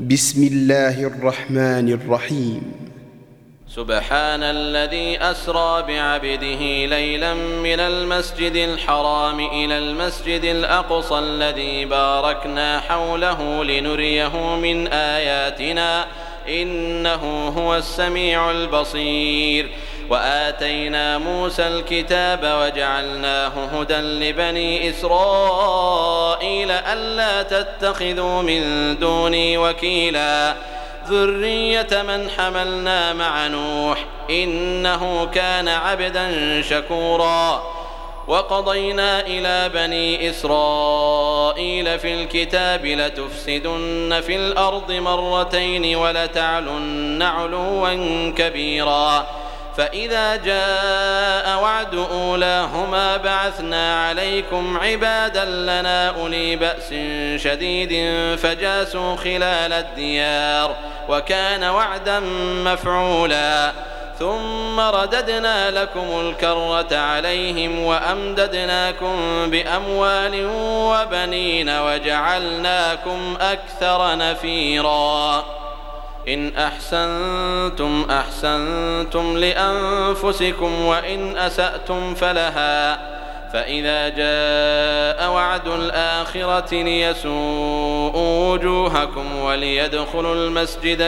بسم الله الرحمن الرحيم. سبحان الذي أسرى بعبده ليلا من المسجد الحرام إلى المسجد الأقصى الذي باركنا حوله لنريه من آياتنا إنه هو السميع البصير. وآتينا موسى الكتاب وجعلناه هدى لبني إسرائيل ألا تتخذوا من دوني وكيلا ذرية من حملنا مع نوح إنه كان عبدا شكورا. وقضينا إلى بني إسرائيل في الكتاب لتفسدن في الأرض مرتين ولتعلن علوا كبيرا فإذا جاء وعد أولاهما بعثنا عليكم عبادا لنا أولي بأس شديد فجاسوا خلال الديار وكان وعدا مفعولا. ثم رددنا لكم الكرة عليهم وأمددناكم بأموال وبنين وجعلناكم أكثر نفيرا. إن أحسنتم أحسنتم لأنفسكم وإن أسأتم فلها فإذا جاء وعد الآخرة ليسوءوا وجوهكم وليدخلوا المسجد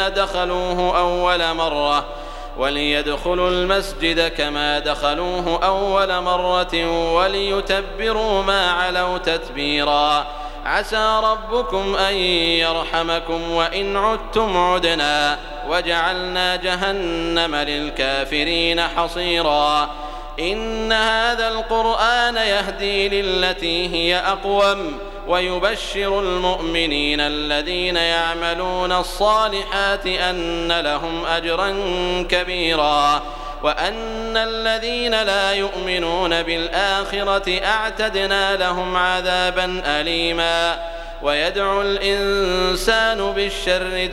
كما دخلوه أول مرة وليتبروا ما علوا تتبيرا. عسى ربكم أن يرحمكم وإن عدتم عدنا وجعلنا جهنم للكافرين حصيرا. إن هذا القرآن يهدي للتي هي أقوم ويبشر المؤمنين الذين يعملون الصالحات أن لهم أجرا كبيرا وأن الذين لا يؤمنون بالآخرة أعتدنا لهم عذابا أليما. ويدعو الإنسان بالشر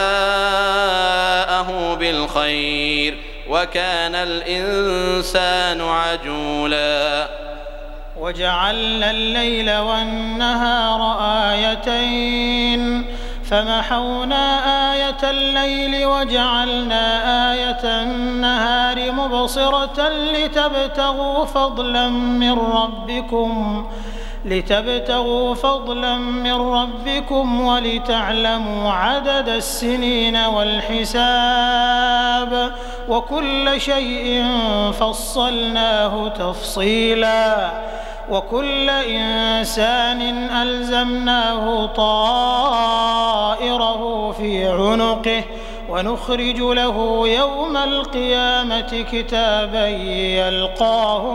دعاءه بالخير وكان الإنسان عجولا. وجعلنا الليل والنهار آيتين فمحونا آية الليل وجعلنا آية النهار مبصرة لتبتغوا فضلا من ربكم ولتعلموا عدد السنين والحساب وكل شيء فصلناه تفصيلا. وكل إنسان ألزمناه طائره في عنقه ونخرج له يوم القيامة كتابا يلقاه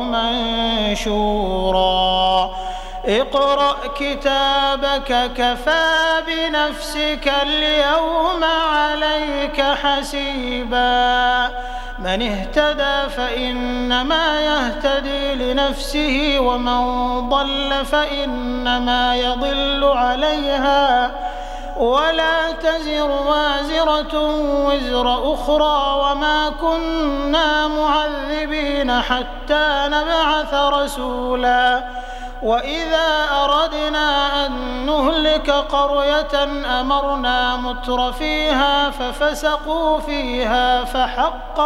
منشورا. اقرأ كتابك كفى بنفسك اليوم عليك حسيبا. من اهتدى فإنما يهتدي لنفسه ومن ضل فإنما يضل عليها ولا تزر وازرة وزر أخرى وما كنا معذبين حتى نبعث رسولا. وإذا أردنا أن نهلك قرية أمرنا متر فيها ففسقوا فيها فحق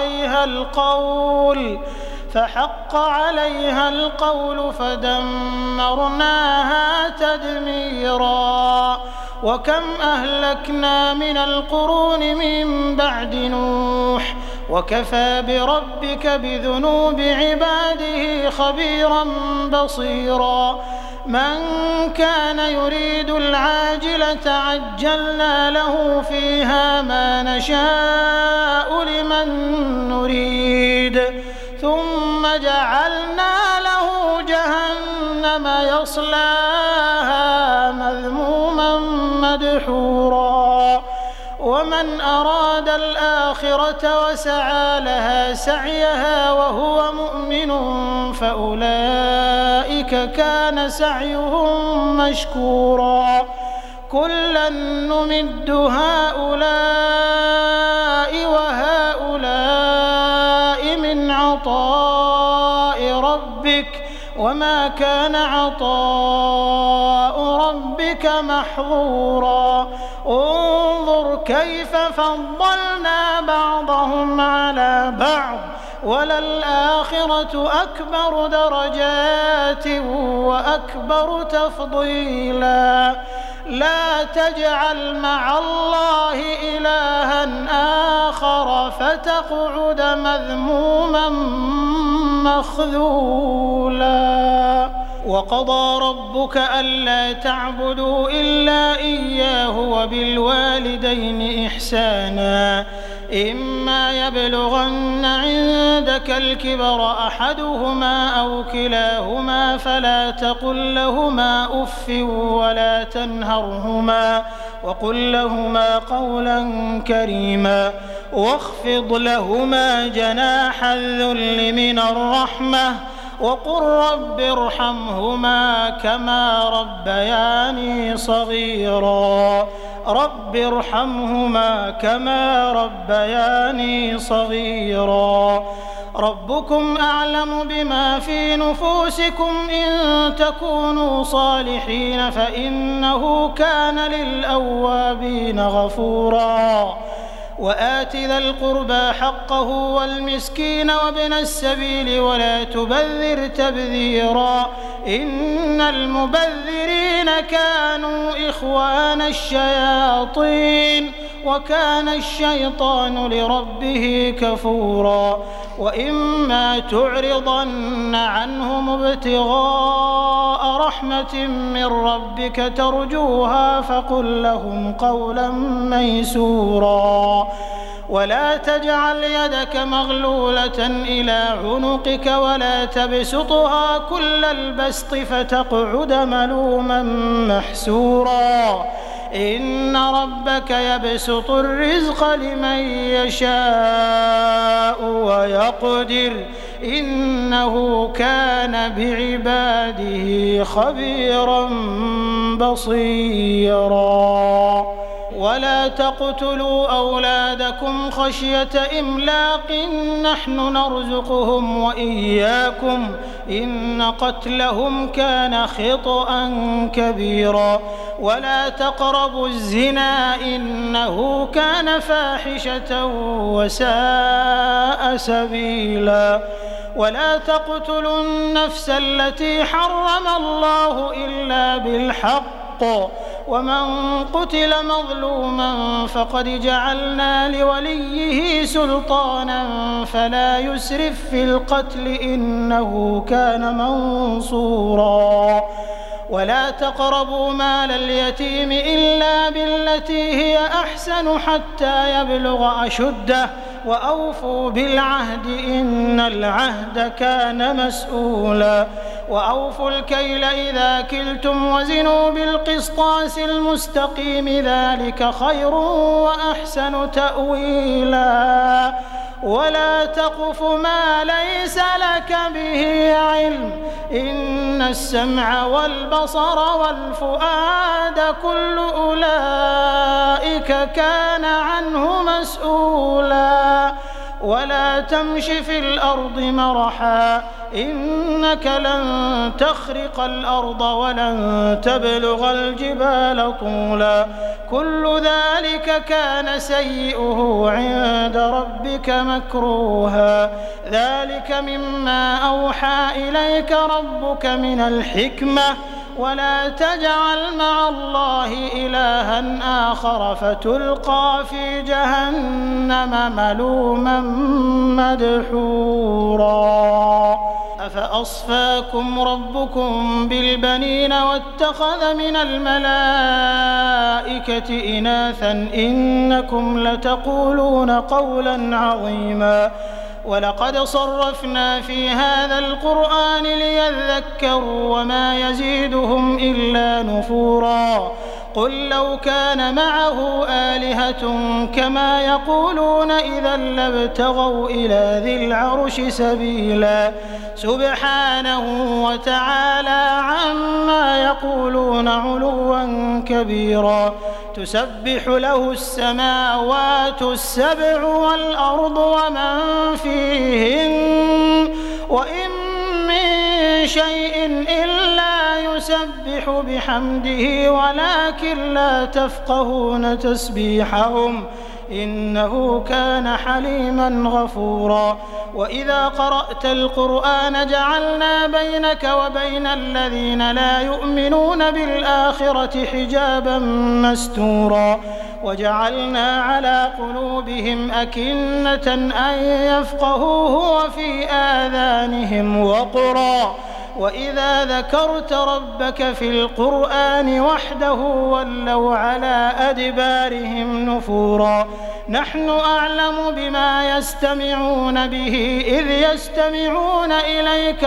عليها القول فدمرناها تدميرا. وكم أهلكنا من القرون من بعد نوح وكفى بربك بذنوب عباده خبيرا بصيرا. من كان يريد العاجلة عجلنا له فيها ما نشاء لمن نريد ثم جعلنا له جهنم يصلاها مذموما مدحورا. ومن أراد الآخرة وسعى لها سعيها وهو مؤمن فأولئك كان سعيهم مشكورا. كلا نمد هؤلاء وهؤلاء من عطاء ربك وما كان عطاء ربك محظورا. انظر كيف فضلنا بعضهم على بعض وللآخرة أكبر درجات وأكبر تفضيلا لا تجعل مع الله إلها آخر فتقعد مذموما مخذولا وقضى ربك ألا تعبدوا إلا إياه وبالوالدين إحسانا إما يبلغن عندك الكبر أحدهما أو كلاهما فلا تقل لهما أف ولا تنهرهما وقل لهما قولا كريما واخفض لهما جناح الذل من الرحمة وقل رب ارحمهما كما ربياني صغيرا رب ارحمهما كما ربياني صغيرا ربكم أعلم بما في نفوسكم إن تكونوا صالحين فإنه كان للأوابين غفورا وآت ذا القربى حقه والمسكين وابن السبيل ولا تبذر تبذيرا إن المبذرين كانوا إخوان الشياطين وكان الشيطان لربه كفورا وإما تعرضن عنهم ابتغاء رحمة من ربك ترجوها فقل لهم قولا ميسورا ولا تجعل يدك مغلولة إلى عنقك ولا تبسطها كل البسط فتقعد ملوما محسورا إن ربك يبسط الرزق لمن يشاء ويقدر إنه كان بعباده خبيرا بصيرا ولا تقتلوا أولادكم خشية إملاق نحن نرزقهم وإياكم إن قتلهم كان خطأ كبيرا ولا تقربوا الزنا إنه كان فاحشة وساء سبيلا ولا تقتلوا النفس التي حرم الله إلا بالحق ومن قتل مظلوما فقد جعلنا لوليه سلطانا فلا يسرف في القتل إنه كان منصورا ولا تقربوا مال اليتيم إلا بالتي هي أحسن حتى يبلغ أشده وأوفوا بالعهد إن العهد كان مسؤولا وأوفوا الكيل إذا كلتم وزنوا بالقسطاس المستقيم ذلك خير وأحسن تأويلا ولا تقف ما ليس لك به علم إن السمع والبصر والفؤاد كل أولئك كان عنه مسؤولا ولا تمش في الأرض مرحا إنك لن تخرق الأرض ولن تبلغ الجبال طولا كل ذلك كان سيئه عند ربك مكروها ذلك مما أوحى إليك ربك من الحكمة ولا تجعل مع الله إلها آخر فتلقى في جهنم ملوما مدحورا أفأصفاكم ربكم بالبنين واتخذ من الملائكة إناثا إنكم لتقولون قولا عظيما ولقد صرفنا في هذا القرآن ليذكروا وما يزيدهم إلا نفورا قل لو كان معه آلهة كما يقولون إذا لابتغوا إلى ذي العرش سبيلا سبحانه وتعالى عما يقولون علوا كبيرا تسبح له السماوات السبع والأرض ومن فيهن وإن من شيء إلا يسبح بحمده ولكن لا تفقهون تسبيحهم إنه كان حليما غفورا وإذا قرأت القرآن جعلنا بينك وبين الذين لا يؤمنون بالآخرة حجابا مستورا وجعلنا على قلوبهم أكنة أن يفقهوه وفي آذانهم وقرا وإذا ذكرت ربك في القرآن وحده ولوا على أدبارهم نفورا نحن أعلم بما يستمعون به إذ يستمعون إليك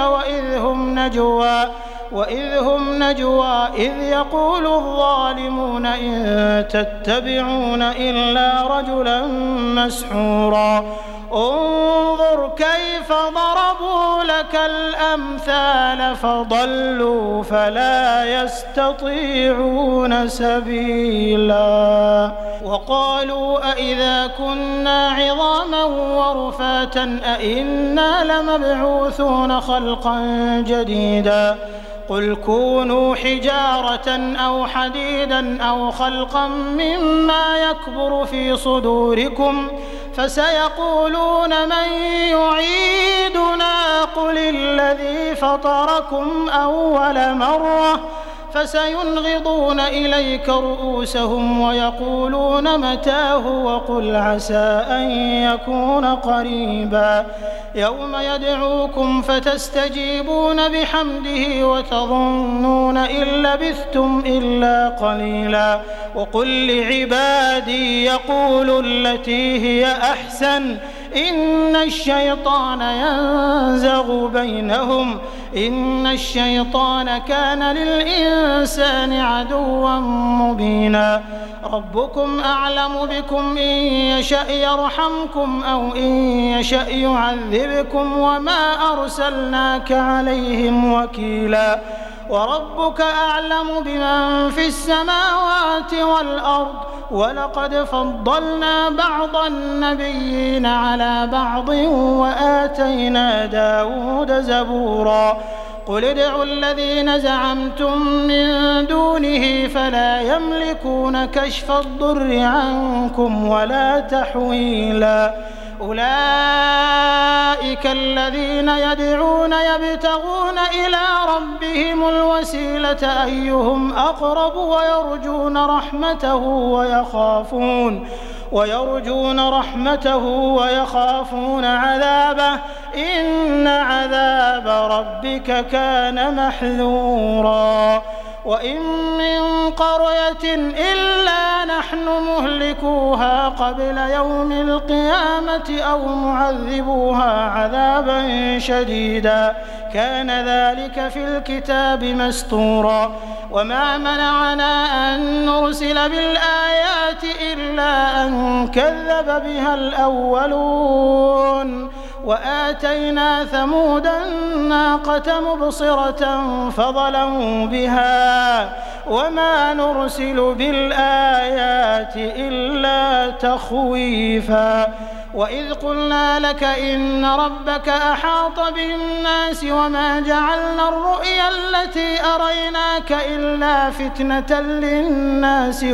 وإذ هم نجوى إذ يقول الظالمون إن تتبعون إلا رجلا مسحورا انظر كيف ضربوا لك الأمثال فضلوا فلا يستطيعون سبيلا وقالوا أئذا كنا عظاما ورفاتا أئنا لمبعوثون خلقا جديدا قل كونوا حجارة أو حديدا أو خلقا مما يكبر في صدوركم فسيقولون من يعيدنا قل الذي فطركم أول مرة فسينغضون إليك رؤوسهم ويقولون متاه وقل عسى أن يكون قريبا يوم يدعوكم فتستجيبون بحمده وتظنون إن لبثتم إلا قليلا وقل لعبادي يقولوا التي هي أحسن إن الشيطان ينزغ بينهم إن الشيطان كان للإنسان عدوا مبينا ربكم أعلم بكم إن يشأ يرحمكم أو إن يشأ يعذبكم وما أرسلناك عليهم وكيلا وربك أعلم بمن في السماوات والأرض ولقد فضلنا بعض النبيين على بعض وآتينا داود زبورا قل ادعوا الذين زعمتم من دونه فلا يملكون كشف الضر عنكم ولا تحويلا أولئك الذين يدعون يبتغون إلى ربهم الوسيلة أيهم أقرب ويرجون رحمته ويخافون عذابه إن عذاب ربك كان محذورا وإن من قرية إلا نحن مهلكوها قبل يوم القيامة أو معذبوها عذابا شديدا كان ذلك في الكتاب مسطورا وما منعنا أن نرسل بالآيات إلا أن كذب بها الأولون وآتينا ثمود الناقة مبصرة فظلموا بها وما نرسل بالآيات إلا تخويفا وإذ قلنا لك إن ربك أحاط بالناس وما جعلنا الرؤيا التي أريناك إلا فتنة للناس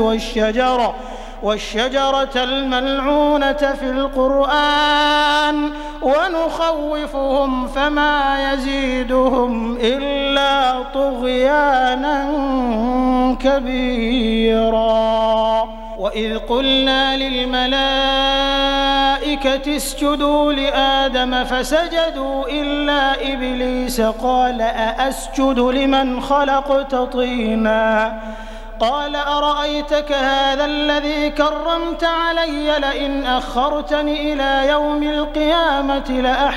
والشجرة الملعونة في القرآن ونخوفهم فما يزيدهم إلا طغيانا كبيرا وإذ قلنا للملائكة اسجدوا لآدم فسجدوا إلا إبليس قال أأسجد لمن خلقت طينا قال أرأيتك هذا الذي كرمت علي لئن أخرتني إلى يوم القيامة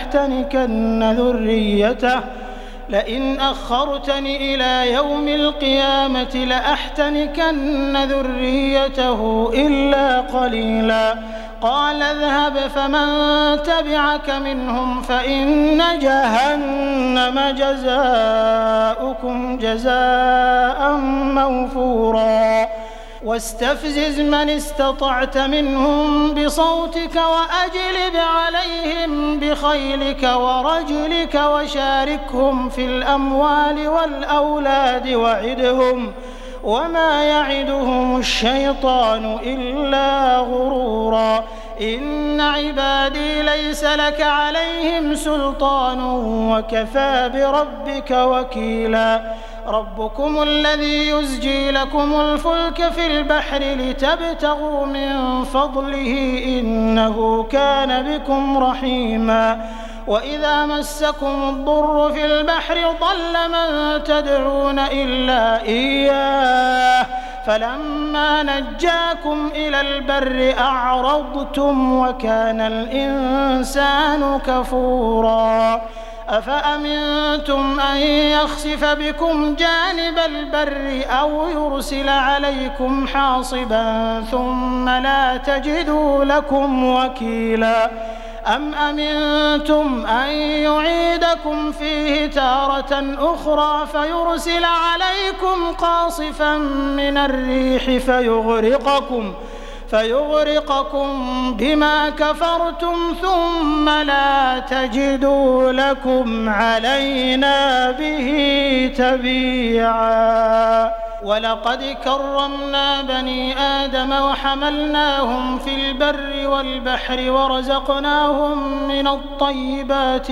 لأحتنكن ذريته إلا قليلا قال اذهب فمن تبعك منهم فإن جهنم جزاؤكم جزاء موفورا واستفزز من استطعت منهم بصوتك وأجلب عليهم بخيلك ورجلك وشاركهم في الأموال والأولاد وعدهم وما يعدهم الشيطان إلا غرورا إن عبادي ليس لك عليهم سلطان وكفى بربك وكيلا ربكم الذي يزجي لكم الفلك في البحر لتبتغوا من فضله إنه كان بكم رحيما وإذا مسكم الضر في البحر ضل من تدعون إلا إياه فلما نجاكم إلى البر أعرضتم وكان الإنسان كفورا أفأمنتم أن يخسف بكم جانب البر أو يرسل عليكم حاصبا ثم لا تجدوا لكم وكيلا أم أمنتم أن يعيدكم فيه تارة أخرى فيرسل عليكم قاصفا من الريح فيغرقكم بما كفرتم ثم لا تجدوا لكم علينا به تبيعا ولقد كرمنا بني آدم وحملناهم في البر والبحر ورزقناهم من الطيبات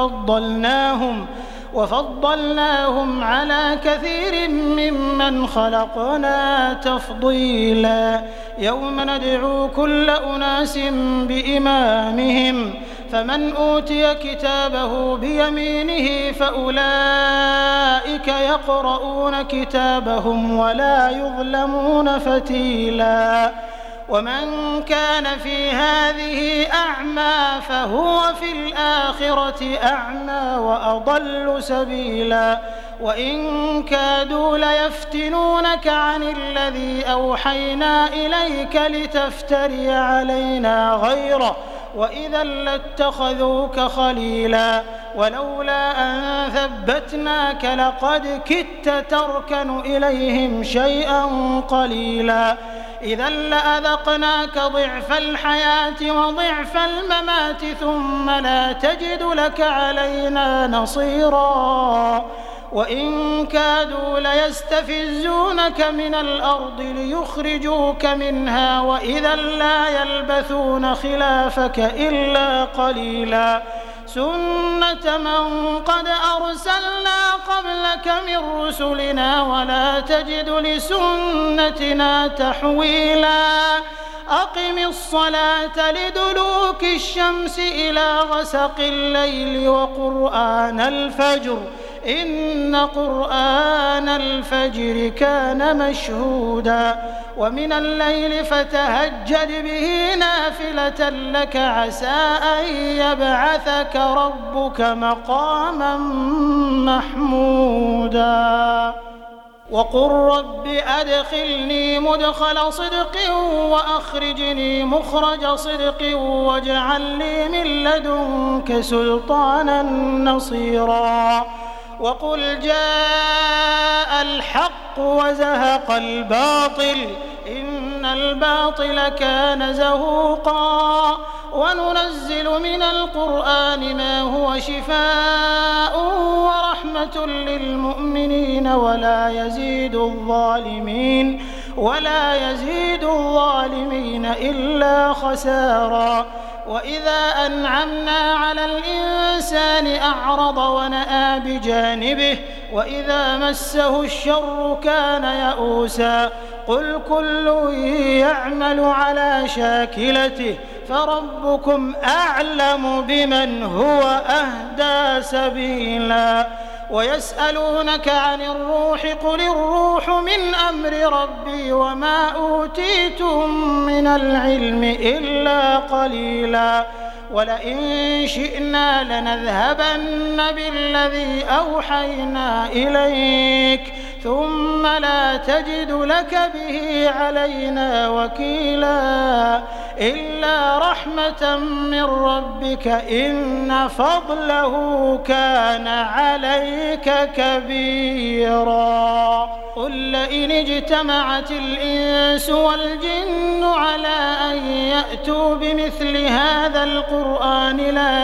وفضلناهم على كثير ممن خلقنا تفضيلا يوم ندعو كل أناس بإمامهم فمن أوتي كتابه بيمينه فأولئك يقرؤون كتابهم ولا يظلمون فتيلا ومن كان في هذه أعمى فهو في الآخرة أعمى وأضل سبيلا وإن كادوا ليفتنونك عن الذي أوحينا إليك لتفتري علينا غيره وإذا لاتخذوك خليلا ولولا أن ثبتناك لقد كدت تركن إليهم شيئا قليلا إذا لأذقناك ضعف الحياة وضعف الممات ثم لا تجد لك علينا نصيرا وإن كادوا ليستفزونك من الأرض ليخرجوك منها وإذا لا يلبثون خلافك إلا قليلا سنة من قد أرسلنا قبلك من رسلنا ولا تجد لسنتنا تحويلا أقم الصلاة لدلوك الشمس إلى غسق الليل وقرآن الفجر إن قرآن الفجر كان مشهودا ومن الليل فتهجد به نافلة لك عسى أن يبعثك ربك مقاما محمودا وقل رب أدخلني مدخل صدق وأخرجني مخرج صدق واجعل لي من لدنك سلطانا نصيرا وقل جاء الحق وزهق الباطل إن الباطل كان زهوقا وننزل من القرآن ما هو شفاء ورحمة للمؤمنين ولا يزيد الظالمين إلا خسارا وإذا أنعمنا على الإنسان أعرض ونأى بجانبه وإذا مسه الشر كان يئوسا قل كل يعمل على شاكلته فربكم أعلم بمن هو أهدى سبيلا ويسألونك عن الروح قل الروح من أمر ربي وما أوتيتم من العلم إلا قليلا ولئن شئنا لنذهبن بالذي أوحينا إليك ثم لا تجد لك به علينا وكيلا إلا رحمة من ربك إن فضله كان عليك كبيرا. قل لئن اجتمعت الإنس والجن على أن يأتوا بمثل هذا القرآن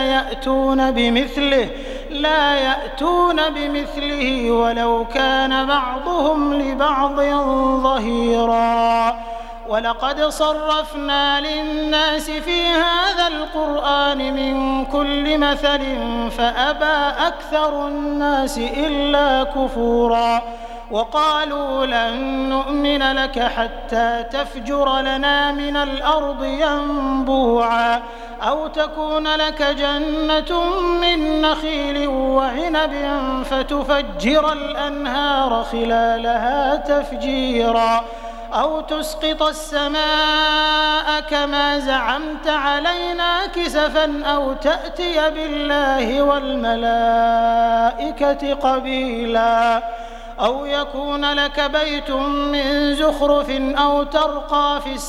لا يأتون بمثله ولو كان بعضهم لبعض ظهيرا. ولقد صرفنا للناس في هذا القرآن من كل مثل فأبى أكثر الناس إلا كفورا. وقالوا لن نؤمن لك حتى تفجر لنا من الأرض ينبوعا أو تكون لك جنة من نخيل وعنب فتفجر الأنهار خلالها تفجيرا أو تسقط السماء كما زعمت علينا كسفا أو تأتي بالله والملائكة قبيلا أو يكون لك بيت من زخرف أو ترقى في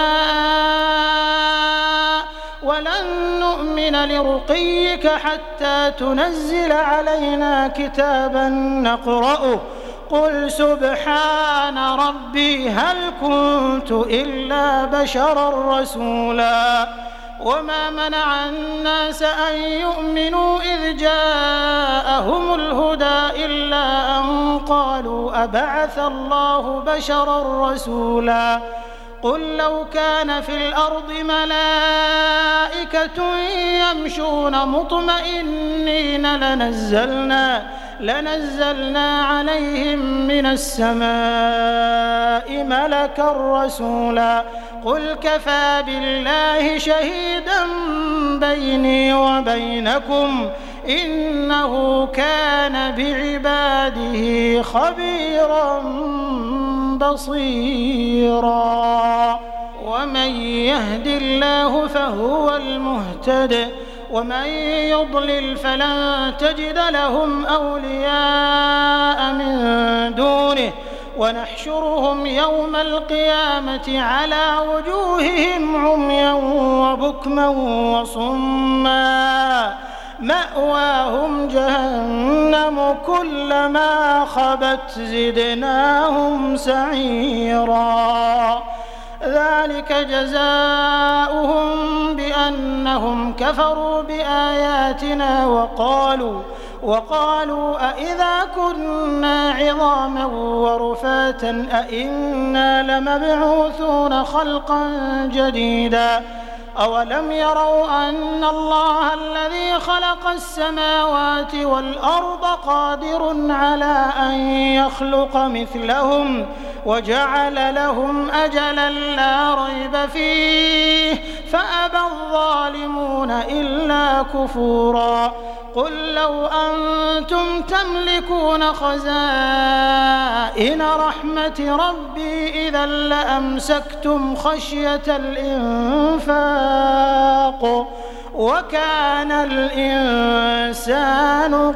السماء ولن نؤمن لرقيك حتى تنزل علينا كتابا نقرأه قل سبحان ربي هل كنت إلا بشرا رسولا. وما منع الناس أن يؤمنوا إذ جاءهم الهدى إلا أن قالوا أبعث الله بشرا رسولا. قل لو كان في الأرض ملائكة يمشون مطمئنين لنزلنا عليهم من السماء ملكا رسولا. قل كفى بالله شهيدا بيني وبينكم إنه كان بعباده خبيرا بصيرا. ومن يهد الله فهو المهتد ومن يضلل فلن تجد لهم أولياء من دونه ونحشرهم يوم القيامة على وجوههم عميا وبكما وصما مأواهم جهنم كلما خبت زدناهم سعيرا. ذلك جزاؤهم بأنهم كفروا بآياتنا وقالوا أإذا كنا عظاما ورفاتا أإنا لمبعوثون خلقا جديدا. أولم يروا أن الله الذي خلق السماوات والأرض قادر على أن يخلق مثلهم وجعل لهم أجلا لا ريب فيه فأبى الظالمون إلا كفورا. قل لو أنتم تملكون خزائن رحمة ربي إذا لأمسكتم خشية الإنفاق وكان الإنسان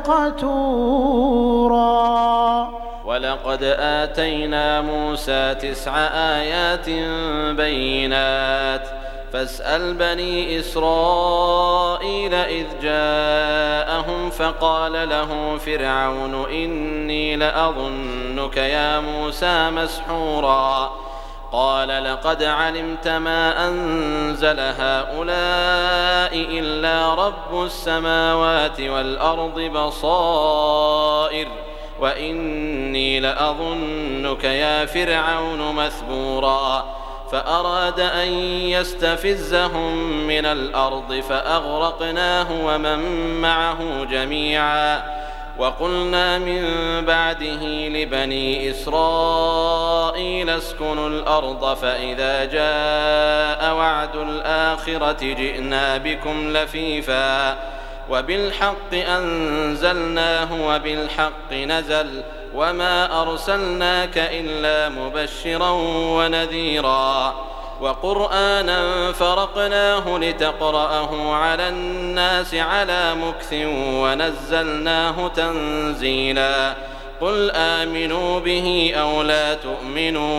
قتورا. ولقد آتينا موسى 9 آيات بينات فاسأل بني إسرائيل إذ جاءهم فقال له فرعون إني لأظنك يا موسى مسحورا. قال لقد علمت ما أنزل هؤلاء إلا رب السماوات والأرض بصائر وإني لأظنك يا فرعون مثبورا. فأراد أن يستفزهم من الأرض فأغرقناه ومن معه جميعا. وقلنا من بعده لبني إسرائيل اسكنوا الأرض فإذا جاء وعد الآخرة جئنا بكم لفيفا وبالحق أنزلناه وبالحق نزل وما أرسلناك إلا مبشرا ونذيرا. وقرآنا فرقناه لتقرأه على الناس على مكث ونزلناه تنزيلا. قل آمنوا به أو لا تؤمنوا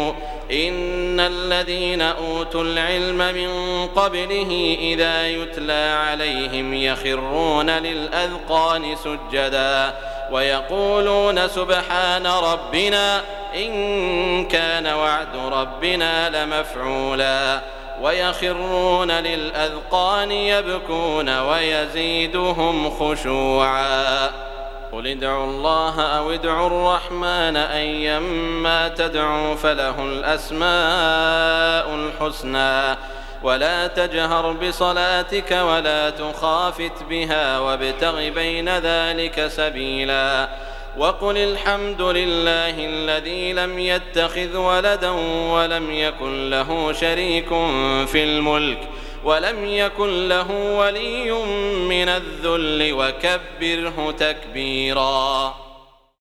إن الذين أوتوا العلم من قبله إذا يتلى عليهم يخرون للأذقان سجدا ويقولون سبحان ربنا إن كان وعد ربنا لمفعولا ويخرون للأذقان يبكون ويزيدهم خشوعا قل ادعوا الله أو ادعوا الرحمن أيما تدعوا فله الأسماء الحسنى ولا تجهر بصلاتك ولا تخافت بها وابتغ بين ذلك سبيلا وقل الحمد لله الذي لم يتخذ ولدا ولم يكن له شريك في الملك ولم يكن له ولي من الذل وكبره تكبيرا.